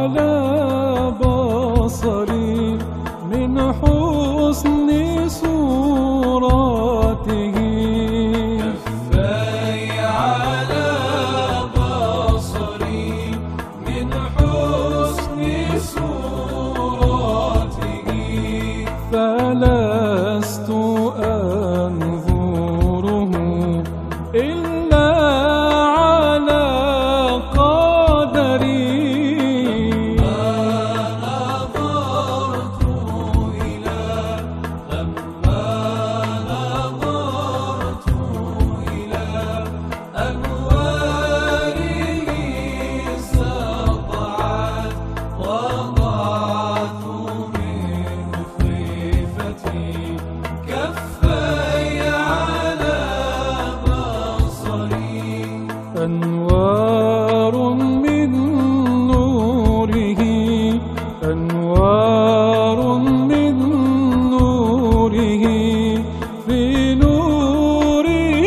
على بصري من حسن صورته. كفاي على بصري من حسن صورته. فلست أنظره إلا على قدري. أنوار من نوره، أنوار من نوره، في نوره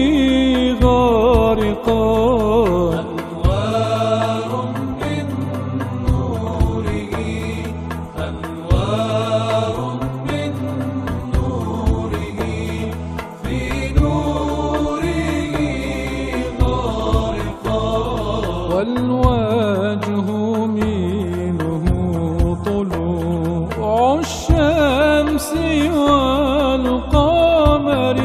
غارقان. أنوار من نوره، أنوار من نوره، في نوره والوجه منه طلوع الشمس والقمر.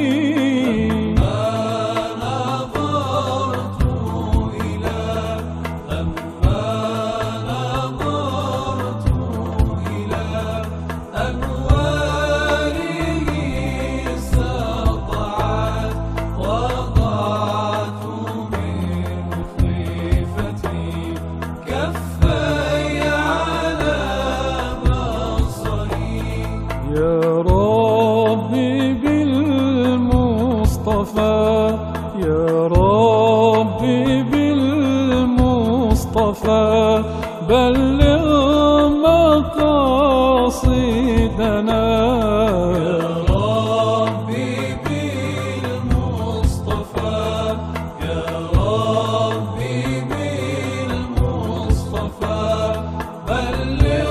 يا ربي بالمصطفى، يا ربي بالمصطفى، بلغ مقاصدنا. يا ربي بالمصطفى، يا ربي بالمصطفى، بلغ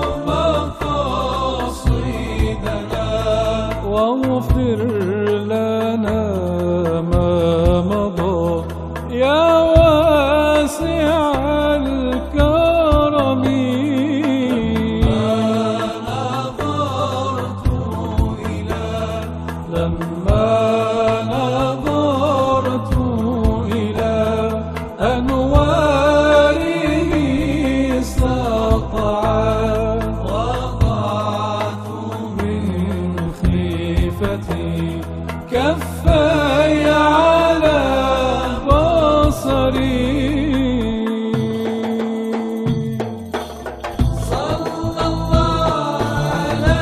واغفر لنا ما مضى يا واسع الكرم. لما نظرت إلى أنواره سطعت، كفاي على بصري. صلى الله على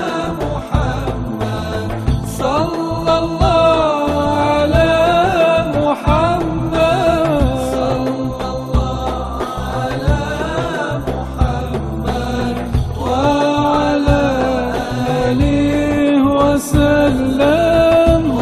محمد، صلى الله على محمد، صلى الله على محمد، وعلى آله وسلم،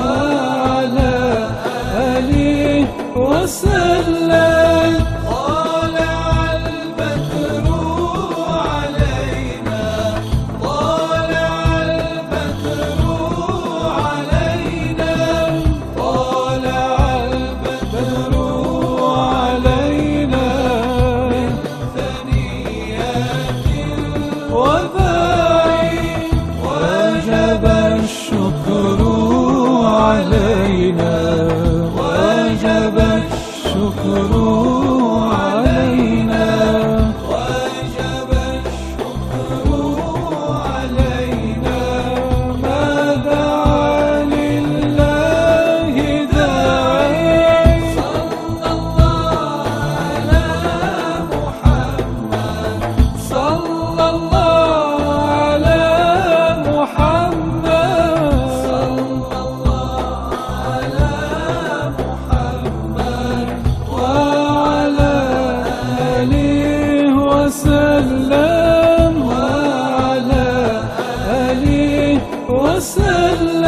وسلم. طالع البدر علينا، طالع البدر علينا، طالع البدر علينا من ثنيات الوداع، وجب الشكر علينا، وجب الشكر علينا، وجب الشكر علينا. ما دعا لله داعي. صلى الله على محمد، صلى الله على محمد، صلى الله على محمد، وعلى آله وسلم، وعلى آله وسلم.